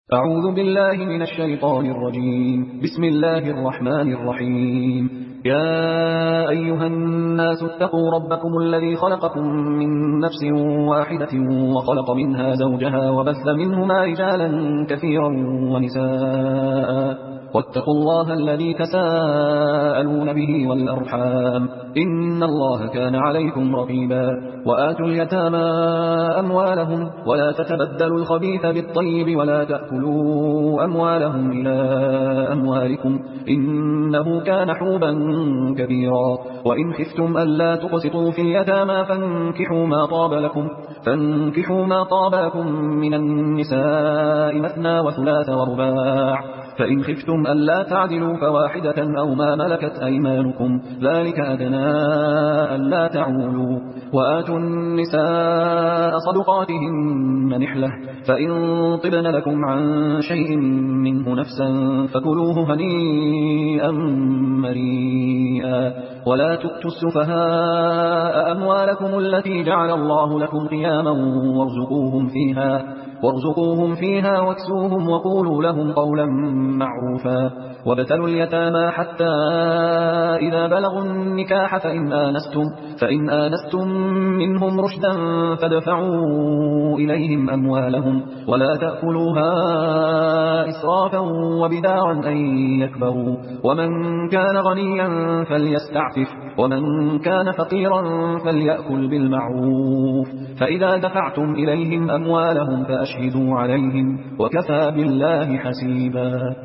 أعوذ بالله من الشيطان الرجيم. بسم الله الرحمن الرحيم. يا أيها الناس اتقوا ربكم الذي خلقكم من نفس واحدة وخلق منها زوجها وبث منهما رجالا كثيرا ونساء واتقوا الله الذي تساءلون به والأرحام إن الله كان عليكم رقيبا. وآتوا اليتامى أموالهم ولا تتبدلوا الخبيث بالطيب ولا تأكلوا أموالهم إلى أموالكم إنه كان حوبا كبيرا. وإن خفتم ألا تقسطوا في اليتامى فانكحوا ما طاب لكم من النساء مثنى وثلاث ورباع، فإن خفتم ألا تعدلوا فواحدة أو ما ملكت أيمانكم ذلك أدنى ألا تعولوا. وآتوا النساء صدقاتهن نحلة، فإن طبن لكم عن شيء منه نفسا فكلوه هنيئا مريئا. ولا تؤتوا السفهاء أموالكم التي جعل الله لكم قياما وارزقوهم فيها واكسوهم وقولوا لهم قولا معروفا. وابتلوا اليتامى حتى إذا بلغوا النكاح فإن آنستم منهم رشدا فادفعوا إليهم أموالهم ولا تأكلوها إسرافا وبدارا أن يكبروا. ومن كان غنيا فليستعفف ومن كان فقيرا فليأكل بالمعروف. فإذا دفعتم إليهم أموالهم فأشهدوا عليهم وكفى بالله حسيبا.